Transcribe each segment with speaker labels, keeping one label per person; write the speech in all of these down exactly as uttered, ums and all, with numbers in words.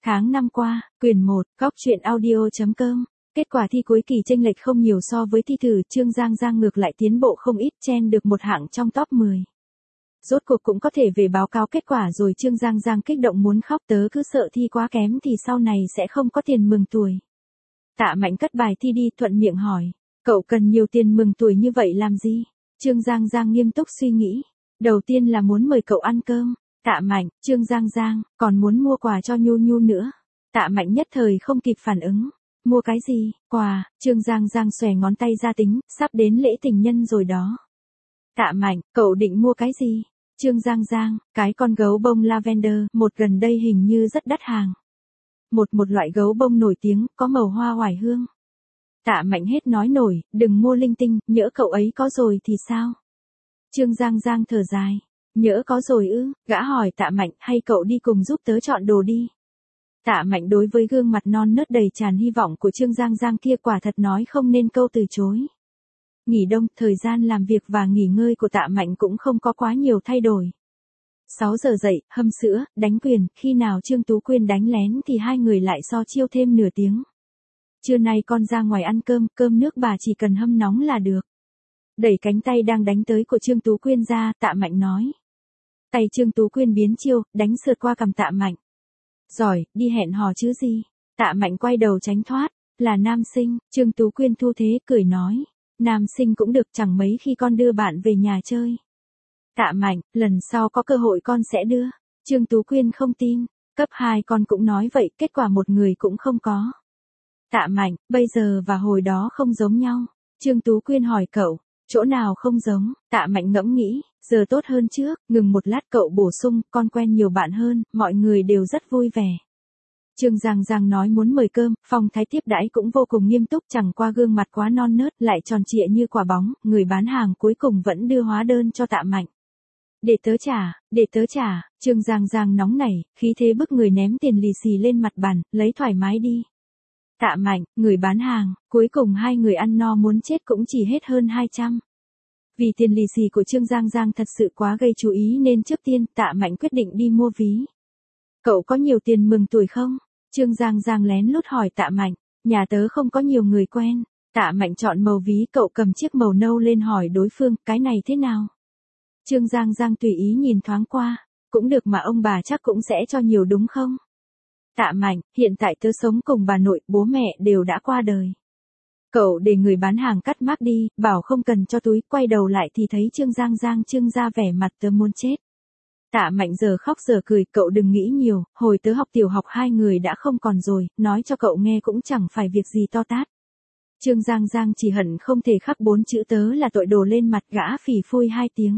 Speaker 1: Tháng năm qua, quyển một, góc truyện audio.com. Kết quả thi cuối kỳ chênh lệch không nhiều so với thi thử, Trương Giang Giang ngược lại tiến bộ không ít, chen được một hạng trong top mười. Rốt cuộc cũng có thể về báo cáo kết quả rồi, Trương Giang Giang kích động muốn khóc, tớ cứ sợ thi quá kém thì sau này sẽ không có tiền mừng tuổi. Tạ Mạnh cất bài thi đi, thuận miệng hỏi, cậu cần nhiều tiền mừng tuổi như vậy làm gì? Trương Giang Giang nghiêm túc suy nghĩ, đầu tiên là muốn mời cậu ăn cơm. Tạ Mạnh, Trương Giang Giang, còn muốn mua quà cho Nhu Nhu nữa. Tạ Mạnh nhất thời không kịp phản ứng. Mua cái gì? Quà? Trương Giang Giang xòe ngón tay ra tính, sắp đến lễ tình nhân rồi đó. Tạ Mạnh, cậu định mua cái gì? Trương Giang Giang, cái con gấu bông lavender, một gần đây hình như rất đắt hàng. Một một loại gấu bông nổi tiếng, có màu hoa oải hương. Tạ Mạnh hết nói nổi, đừng mua linh tinh, nhỡ cậu ấy có rồi thì sao? Trương Giang Giang thở dài. Nhỡ có rồi ư? Gã hỏi Tạ Mạnh, hay cậu đi cùng giúp tớ chọn đồ đi. Tạ Mạnh đối với gương mặt non nớt đầy tràn hy vọng của Trương Giang Giang kia quả thật nói không nên câu từ chối. Nghỉ đông, thời gian làm việc và nghỉ ngơi của Tạ Mạnh cũng không có quá nhiều thay đổi. sáu giờ dậy, hâm sữa, đánh quyền, khi nào Trương Tú Quyên đánh lén thì hai người lại so chiêu thêm nửa tiếng. Trưa nay con ra ngoài ăn cơm, cơm nước bà chỉ cần hâm nóng là được. Đẩy cánh tay đang đánh tới của Trương Tú Quyên ra, Tạ Mạnh nói. Tay Trương Tú Quyên biến chiêu, đánh sượt qua cằm Tạ Mạnh. Giỏi, đi hẹn hò chứ gì. Tạ Mạnh quay đầu tránh thoát, là nam sinh. Trương Tú Quyên thu thế, cười nói. Nam sinh cũng được, chẳng mấy khi con đưa bạn về nhà chơi. Tạ Mạnh, lần sau có cơ hội con sẽ đưa. Trương Tú Quyên không tin, cấp hai con cũng nói vậy, kết quả một người cũng không có. Tạ Mạnh, bây giờ và hồi đó không giống nhau. Trương Tú Quyên hỏi cậu, chỗ nào không giống? Tạ Mạnh ngẫm nghĩ, giờ tốt hơn trước, ngừng một lát cậu bổ sung, con quen nhiều bạn hơn, mọi người đều rất vui vẻ. Trương Giang Giang nói muốn mời cơm, phong thái tiếp đãi cũng vô cùng nghiêm túc, chẳng qua gương mặt quá non nớt, lại tròn trịa như quả bóng, người bán hàng cuối cùng vẫn đưa hóa đơn cho Tạ Mạnh. Để tớ trả, để tớ trả, Trương Giang Giang nóng nảy, khí thế bức người ném tiền lì xì lên mặt bàn, lấy thoải mái đi. Tạ Mạnh, người bán hàng, cuối cùng hai người ăn no muốn chết cũng chỉ hết hơn hai trăm. Vì tiền lì xì của Trương Giang Giang thật sự quá gây chú ý nên trước tiên Tạ Mạnh quyết định đi mua ví. Cậu có nhiều tiền mừng tuổi không? Trương Giang Giang lén lút hỏi Tạ Mạnh, nhà tớ không có nhiều người quen. Tạ Mạnh chọn màu ví, cậu cầm chiếc màu nâu lên hỏi đối phương, cái này thế nào? Trương Giang Giang tùy ý nhìn thoáng qua, cũng được mà ông bà chắc cũng sẽ cho nhiều đúng không? Tạ Mạnh, hiện tại tớ sống cùng bà nội, bố mẹ đều đã qua đời. Cậu để người bán hàng cắt mác đi, bảo không cần cho túi, quay đầu lại thì thấy Trương Giang Giang trưng ra vẻ mặt tớ muốn chết. Tạ Mạnh giờ khóc giờ cười, cậu đừng nghĩ nhiều, hồi tớ học tiểu học hai người đã không còn rồi, nói cho cậu nghe cũng chẳng phải việc gì to tát. Trương Giang Giang chỉ hận không thể khắc bốn chữ tớ là tội đồ lên mặt, gã phì phui hai tiếng.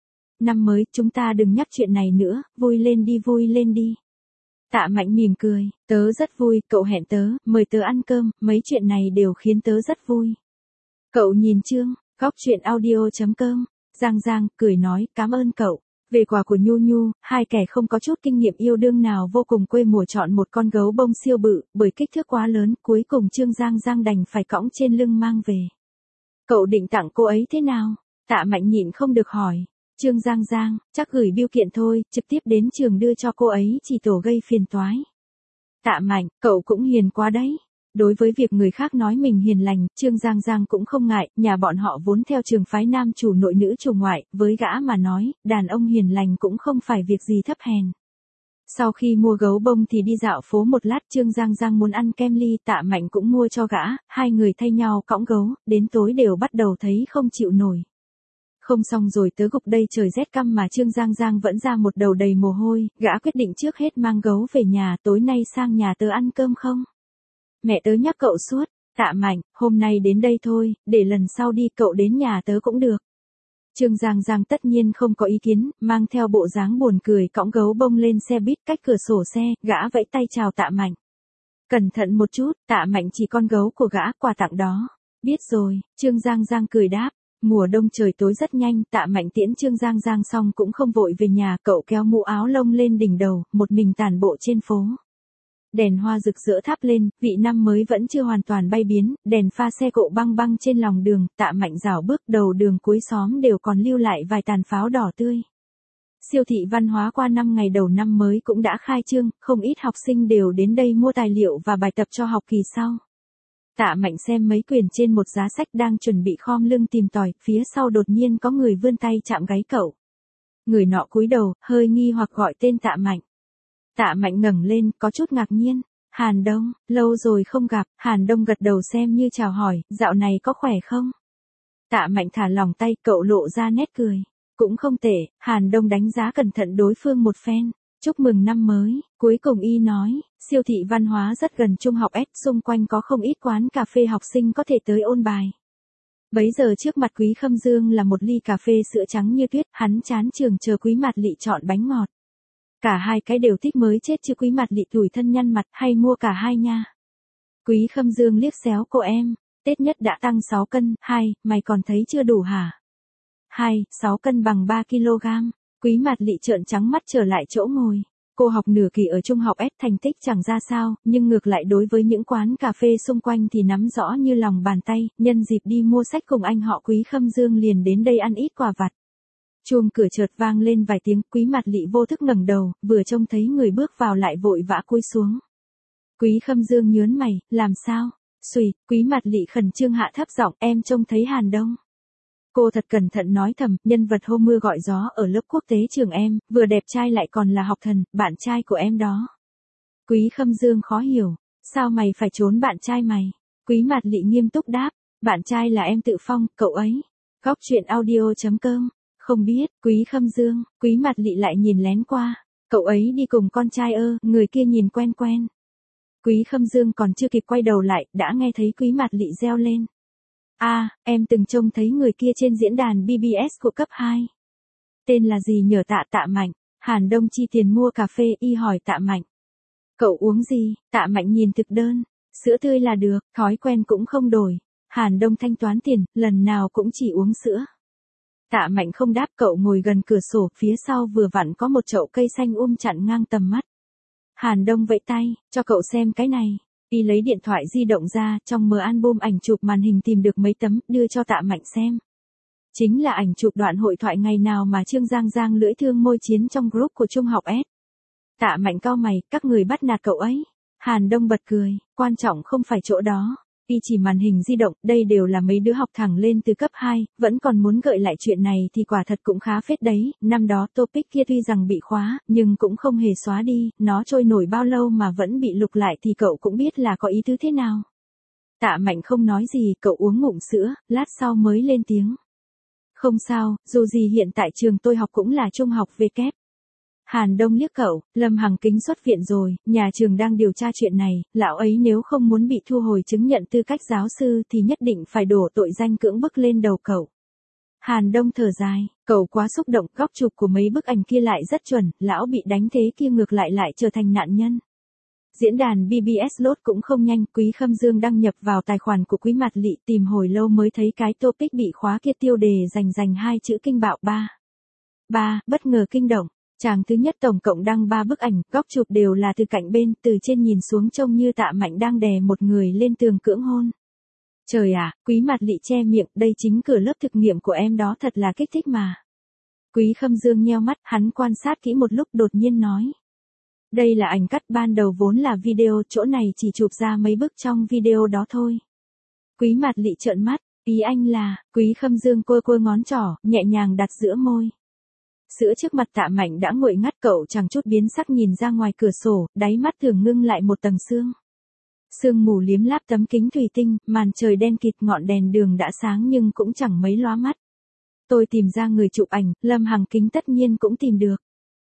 Speaker 1: Năm mới, chúng ta đừng nhắc chuyện này nữa, vui lên đi vui lên đi. Tạ Mạnh mỉm cười, tớ rất vui, cậu hẹn tớ, mời tớ ăn cơm, mấy chuyện này đều khiến tớ rất vui. Cậu nhìn Trương, góc truyện audio.com, Giang Giang, cười nói, cảm ơn cậu. Về quà của Nhu Nhu, hai kẻ không có chút kinh nghiệm yêu đương nào vô cùng quê mùa chọn một con gấu bông siêu bự, bởi kích thước quá lớn, cuối cùng Trương Giang Giang đành phải cõng trên lưng mang về. Cậu định tặng cô ấy thế nào? Tạ Mạnh nhịn không được hỏi. Trương Giang Giang, chắc gửi bưu kiện thôi, trực tiếp đến trường đưa cho cô ấy, chỉ tổ gây phiền toái. Tạ Mạnh, cậu cũng hiền quá đấy. Đối với việc người khác nói mình hiền lành, Trương Giang Giang cũng không ngại, nhà bọn họ vốn theo trường phái nam chủ nội nữ chủ ngoại, với gã mà nói, đàn ông hiền lành cũng không phải việc gì thấp hèn. Sau khi mua gấu bông thì đi dạo phố một lát, Trương Giang Giang muốn ăn kem ly, Tạ Mạnh cũng mua cho gã, hai người thay nhau cõng gấu, đến tối đều bắt đầu thấy không chịu nổi. Không xong rồi tớ gục đây, trời rét căm mà Trương Giang Giang vẫn ra một đầu đầy mồ hôi, gã quyết định trước hết mang gấu về nhà, tối nay sang nhà tớ ăn cơm không? Mẹ tớ nhắc cậu suốt. Tạ Mạnh, hôm nay đến đây thôi, để lần sau đi cậu đến nhà tớ cũng được. Trương Giang Giang tất nhiên không có ý kiến, mang theo bộ dáng buồn cười cõng gấu bông lên xe buýt, cách cửa sổ xe, gã vẫy tay chào Tạ Mạnh. Cẩn thận một chút, Tạ Mạnh chỉ con gấu của gã, quà tặng đó. Biết rồi, Trương Giang Giang cười đáp. Mùa đông trời tối rất nhanh, Tạ Mạnh tiễn Trương Giang Giang xong cũng không vội về nhà, cậu kéo mũ áo lông lên đỉnh đầu, một mình tản bộ trên phố. Đèn hoa rực rỡ thắp lên, vị năm mới vẫn chưa hoàn toàn bay biến, đèn pha xe cộ băng băng trên lòng đường, Tạ Mạnh rảo bước, đầu đường cuối xóm đều còn lưu lại vài tàn pháo đỏ tươi. Siêu thị văn hóa qua năm ngày đầu năm mới cũng đã khai trương, không ít học sinh đều đến đây mua tài liệu và bài tập cho học kỳ sau. Tạ Mạnh xem mấy quyển trên một giá sách đang chuẩn bị khom lưng tìm tòi, phía sau đột nhiên có người vươn tay chạm gáy cậu. Người nọ cúi đầu, hơi nghi hoặc gọi tên Tạ Mạnh. Tạ Mạnh ngẩng lên, có chút ngạc nhiên. Hàn Đông, lâu rồi không gặp. Hàn Đông gật đầu xem như chào hỏi, dạo này có khỏe không? Tạ Mạnh thả lỏng tay, cậu lộ ra nét cười. Cũng không tệ. Hàn Đông đánh giá cẩn thận đối phương một phen. Chúc mừng năm mới. Cuối cùng y nói, siêu thị văn hóa rất gần trung học S, xung quanh có không ít quán cà phê học sinh có thể tới ôn bài. Bấy giờ trước mặt Quý Khâm Dương là một ly cà phê sữa trắng như tuyết, hắn chán trường chờ Quý Mạt Lị chọn bánh ngọt. Cả hai cái đều thích mới chết chứ. Quý Mạt Lị tủi thân nhăn mặt, hay mua cả hai nha. Quý Khâm Dương liếc xéo cô em, Tết nhất đã tăng sáu cân, hai, mày còn thấy chưa đủ hả? Hai, sáu cân bằng ba ki lô gam. Quý Mạt Lị trợn trắng mắt trở lại chỗ ngồi. Cô học nửa kỳ ở trung học S, thành tích chẳng ra sao, nhưng ngược lại đối với những quán cà phê xung quanh thì nắm rõ như lòng bàn tay, nhân dịp đi mua sách cùng anh họ Quý Khâm Dương liền đến đây ăn ít quà vặt. Chuông cửa chợt vang lên vài tiếng, Quý Mạt Lị vô thức ngẩng đầu, vừa trông thấy người bước vào lại vội vã cúi xuống. Quý Khâm Dương nhớn mày, làm sao? Xùi, Quý Mạt Lị khẩn trương hạ thấp giọng, em trông thấy Hàn Đông. Cô thật cẩn thận nói thầm, nhân vật hôm mưa gọi gió ở lớp quốc tế trường em, vừa đẹp trai lại còn là học thần, bạn trai của em đó. Quý Khâm Dương khó hiểu, sao mày phải trốn bạn trai mày? Quý Mạt Lị nghiêm túc đáp, bạn trai là em Tự Phong, cậu ấy. Góc truyện audio chấm com, không biết. Quý Khâm Dương, Quý Mạt Lị lại nhìn lén qua, cậu ấy đi cùng con trai ơ, người kia nhìn quen quen. Quý Khâm Dương còn chưa kịp quay đầu lại, đã nghe thấy Quý Mạt Lị reo lên. A, à, em từng trông thấy người kia trên diễn đàn bê bê ét của cấp hai. Tên là gì nhờ? Tạ Tạ Mạnh. Hàn Đông chi tiền mua cà phê, y hỏi Tạ Mạnh. Cậu uống gì? Tạ Mạnh nhìn thực đơn. Sữa tươi là được, thói quen cũng không đổi. Hàn Đông thanh toán tiền, lần nào cũng chỉ uống sữa. Tạ Mạnh không đáp, cậu ngồi gần cửa sổ, phía sau vừa vặn có một chậu cây xanh um chặn ngang tầm mắt. Hàn Đông vẫy tay, cho cậu xem cái này. Y lấy điện thoại di động ra, trong mờ album ảnh chụp màn hình tìm được mấy tấm, đưa cho Tạ Mạnh xem. Chính là ảnh chụp đoạn hội thoại ngày nào mà Trương Giang Giang lưỡi thương môi chiến trong group của trung học S. Tạ Mạnh cau mày, các người bắt nạt cậu ấy. Hàn Đông bật cười, quan trọng không phải chỗ đó. Y chỉ màn hình di động, đây đều là mấy đứa học thẳng lên từ cấp hai, vẫn còn muốn gợi lại chuyện này thì quả thật cũng khá phết đấy. Năm đó topic kia tuy rằng bị khóa, nhưng cũng không hề xóa đi, nó trôi nổi bao lâu mà vẫn bị lục lại thì cậu cũng biết là có ý tứ thế nào. Tạ Mạnh không nói gì, cậu uống ngụm sữa, lát sau mới lên tiếng. Không sao, dù gì hiện tại trường tôi học cũng là trung học V kép. Hàn Đông liếc cậu, Lâm Hằng Kính xuất viện rồi, nhà trường đang điều tra chuyện này, lão ấy nếu không muốn bị thu hồi chứng nhận tư cách giáo sư thì nhất định phải đổ tội danh cưỡng bức lên đầu cậu. Hàn Đông thở dài, cậu quá xúc động, góc chụp của mấy bức ảnh kia lại rất chuẩn, lão bị đánh thế kia ngược lại lại trở thành nạn nhân. Diễn đàn bê bê ét load cũng không nhanh, Quý Khâm Dương đăng nhập vào tài khoản của Quý Mạt Lị tìm hồi lâu mới thấy cái topic bị khóa kia tiêu đề dành dành hai chữ kinh bạo ba. Ba, bất ngờ kinh động. Chàng thứ nhất tổng cộng đăng ba bức ảnh, góc chụp đều là từ cạnh bên, từ trên nhìn xuống trông như Tạ Mạnh đang đè một người lên tường cưỡng hôn. Trời ạ, Quý Mạt Lị che miệng, đây chính cửa lớp thực nghiệm của em đó, thật là kích thích mà. Quý Khâm Dương nheo mắt, hắn quan sát kỹ một lúc đột nhiên nói. Đây là ảnh cắt ban đầu vốn là video, chỗ này chỉ chụp ra mấy bức trong video đó thôi. Quý Mạt Lị trợn mắt, ý anh là, Quý Khâm Dương cua cua ngón trỏ, nhẹ nhàng đặt giữa môi. Sữa trước mặt Tạ Mạnh đã nguội ngắt, cậu chẳng chút biến sắc nhìn ra ngoài cửa sổ, đáy mắt thường ngưng lại một tầng sương. Sương mù liếm láp tấm kính thủy tinh, màn trời đen kịt, ngọn đèn đường đã sáng nhưng cũng chẳng mấy lóa mắt. Tôi tìm ra người chụp ảnh, Lâm Hằng Kính tất nhiên cũng tìm được.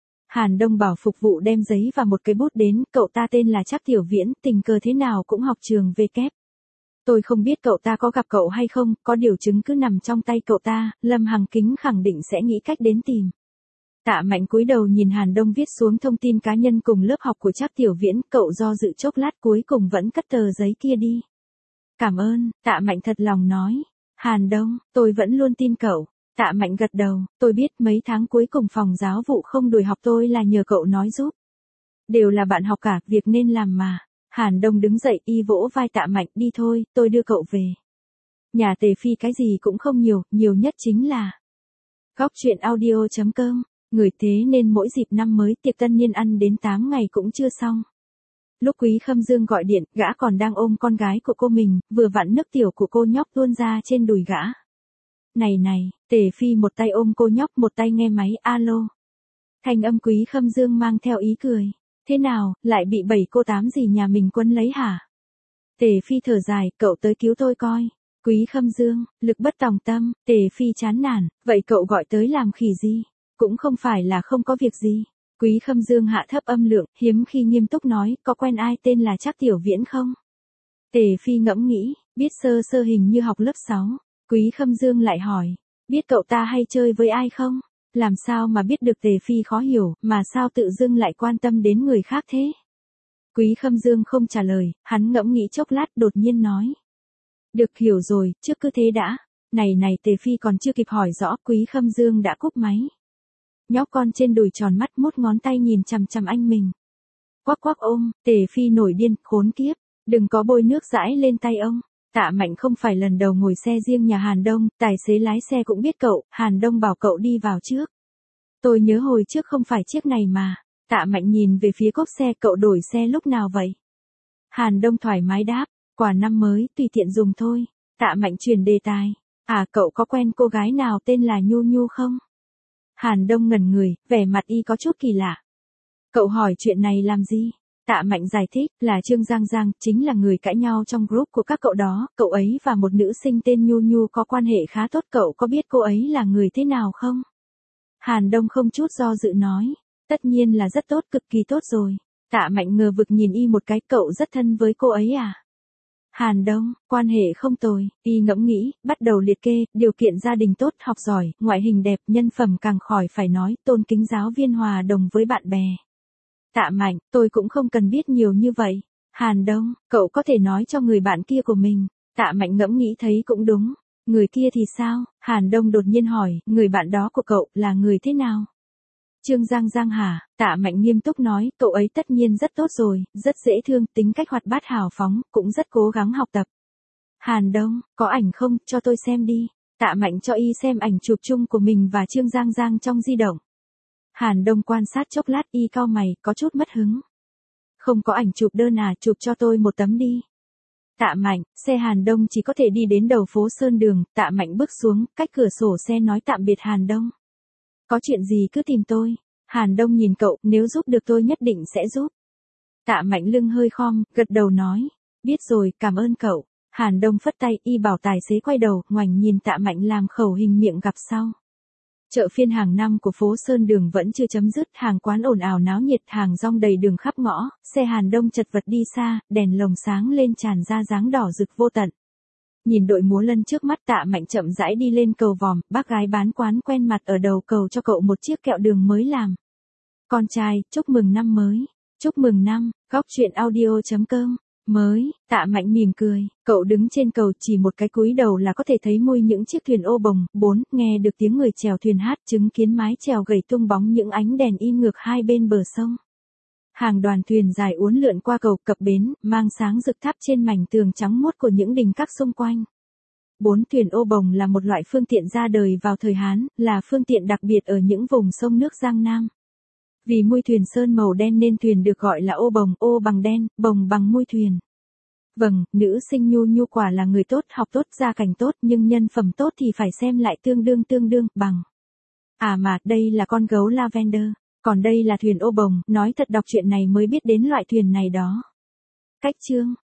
Speaker 1: Hàn Đông bảo phục vụ đem giấy và một cái bút đến, cậu ta tên là Trác Tiểu Viễn, tình cờ thế nào cũng học trường V kép. Tôi không biết cậu ta có gặp cậu hay không, có điều chứng cứ nằm trong tay cậu ta, Lâm Hằng Kính khẳng định sẽ nghĩ cách đến tìm. Tạ Mạnh cúi đầu nhìn Hàn Đông viết xuống thông tin cá nhân cùng lớp học của Trác Tiểu Viễn, cậu do dự chốc lát cuối cùng vẫn cất tờ giấy kia đi. Cảm ơn, Tạ Mạnh thật lòng nói. Hàn Đông, tôi vẫn luôn tin cậu. Tạ Mạnh gật đầu, tôi biết mấy tháng cuối cùng phòng giáo vụ không đuổi học tôi là nhờ cậu nói giúp. Đều là bạn học cả, việc nên làm mà. Hàn Đông đứng dậy, y vỗ vai Tạ Mạnh, đi thôi, tôi đưa cậu về. Nhà Tề Phi cái gì cũng không nhiều, nhiều nhất chính là. Góc truyện audio chấm com Người thế nên mỗi dịp năm mới tiệc tân niên ăn đến tám ngày cũng chưa xong. Lúc Quý Khâm Dương gọi điện, gã còn đang ôm con gái của cô mình, vừa vặn nước tiểu của cô nhóc tuôn ra trên đùi gã. Này này, Tề Phi một tay ôm cô nhóc một tay nghe máy, alo. Thanh âm Quý Khâm Dương mang theo ý cười. Thế nào, lại bị bảy cô tám gì nhà mình quấn lấy hả? Tề Phi thở dài, cậu tới cứu tôi coi. Quý Khâm Dương, lực bất tòng tâm, Tề Phi chán nản, vậy cậu gọi tới làm khỉ gì? Cũng không phải là không có việc gì. Quý Khâm Dương hạ thấp âm lượng, hiếm khi nghiêm túc nói, có quen ai tên là Trác Tiểu Viễn không? Tề Phi ngẫm nghĩ, biết sơ sơ hình như học lớp sáu. Quý Khâm Dương lại hỏi, biết cậu ta hay chơi với ai không? Làm sao mà biết được? Tề Phi khó hiểu, mà sao tự dưng lại quan tâm đến người khác thế? Quý Khâm Dương không trả lời, hắn ngẫm nghĩ chốc lát đột nhiên nói. Được, hiểu rồi, trước cứ thế đã. Này này, Tề Phi còn chưa kịp hỏi rõ, Quý Khâm Dương đã cúp máy. Nhóc con trên đùi tròn mắt mốt ngón tay nhìn chằm chằm anh mình. Quắc quắc ôm, Tề Phi nổi điên, khốn kiếp, đừng có bôi nước dãi lên tay ông. Tạ Mạnh không phải lần đầu ngồi xe riêng nhà Hàn Đông, tài xế lái xe cũng biết cậu, Hàn Đông bảo cậu đi vào trước. Tôi nhớ hồi trước không phải chiếc này mà. Tạ Mạnh nhìn về phía cốp xe, cậu đổi xe lúc nào vậy? Hàn Đông thoải mái đáp, quà năm mới, tùy tiện dùng thôi. Tạ Mạnh chuyển đề tài, à cậu có quen cô gái nào tên là Nhu Nhu không? Hàn Đông ngẩn người, vẻ mặt y có chút kỳ lạ. Cậu hỏi chuyện này làm gì? Tạ Mạnh giải thích, là Trương Giang Giang, chính là người cãi nhau trong group của các cậu đó, cậu ấy và một nữ sinh tên Nhu Nhu có quan hệ khá tốt, cậu có biết cô ấy là người thế nào không? Hàn Đông không chút do dự nói, tất nhiên là rất tốt, cực kỳ tốt rồi. Tạ Mạnh ngờ vực nhìn y một cái, cậu rất thân với cô ấy à? Hàn Đông, quan hệ không tồi, y ngẫm nghĩ, bắt đầu liệt kê, điều kiện gia đình tốt, học giỏi, ngoại hình đẹp, nhân phẩm càng khỏi phải nói, tôn kính, giáo viên, hòa đồng với bạn bè. Tạ Mạnh, tôi cũng không cần biết nhiều như vậy. Hàn Đông, cậu có thể nói cho người bạn kia của mình. Tạ Mạnh ngẫm nghĩ thấy cũng đúng. Người kia thì sao? Hàn Đông đột nhiên hỏi, người bạn đó của cậu là người thế nào? Trương Giang Giang hả? Tạ Mạnh nghiêm túc nói, cậu ấy tất nhiên rất tốt rồi, rất dễ thương, tính cách hoạt bát hào phóng, cũng rất cố gắng học tập. Hàn Đông, có ảnh không, cho tôi xem đi. Tạ Mạnh cho y xem ảnh chụp chung của mình và Trương Giang Giang trong di động. Hàn Đông quan sát chốc lát, y cau mày, có chút mất hứng. Không có ảnh chụp đơn à, chụp cho tôi một tấm đi. Tạ Mạnh, xe Hàn Đông chỉ có thể đi đến đầu phố Sơn Đường, Tạ Mạnh bước xuống, cách cửa sổ xe nói tạm biệt Hàn Đông. Có chuyện gì cứ tìm tôi. Hàn Đông nhìn cậu, nếu giúp được tôi nhất định sẽ giúp. Tạ Mạnh lưng hơi khom, gật đầu nói. Biết rồi, cảm ơn cậu. Hàn Đông phất tay, y bảo tài xế quay đầu, ngoảnh nhìn Tạ Mạnh làm khẩu hình miệng gặp sau. Chợ phiên hàng năm của phố Sơn Đường vẫn chưa chấm dứt, hàng quán ồn ào náo nhiệt, hàng rong đầy đường khắp ngõ, xe Hàn Đông chật vật đi xa, đèn lồng sáng lên tràn ra dáng đỏ rực vô tận. Nhìn đội múa lân trước mắt, Tạ Mạnh chậm rãi đi lên cầu vòm, bác gái bán quán quen mặt ở đầu cầu cho cậu một chiếc kẹo đường mới làm. Con trai, chúc mừng năm mới. Chúc mừng năm, góc truyện audio chấm com. Mới, Tạ Mạnh mỉm cười, cậu đứng trên cầu chỉ một cái cúi đầu là có thể thấy mui những chiếc thuyền ô bồng, bốn, nghe được tiếng người chèo thuyền hát, chứng kiến mái chèo gầy tung bóng những ánh đèn in ngược hai bên bờ sông. Hàng đoàn thuyền dài uốn lượn qua cầu cập bến, mang sáng rực thắp trên mảnh tường trắng muốt của những đình các xung quanh. Bốn, thuyền ô bồng là một loại phương tiện ra đời vào thời Hán, là phương tiện đặc biệt ở những vùng sông nước Giang Nam. Vì mui thuyền sơn màu đen nên thuyền được gọi là ô bồng, ô bằng đen, bồng bằng mui thuyền. Vâng, nữ sinh Nhu Nhu quả là người tốt, học tốt, gia cảnh tốt, nhưng nhân phẩm tốt thì phải xem lại tương đương tương đương, bằng. À mà, đây là con gấu Lavender, còn đây là thuyền ô bồng, nói thật đọc chuyện này mới biết đến loại thuyền này đó. Cách chương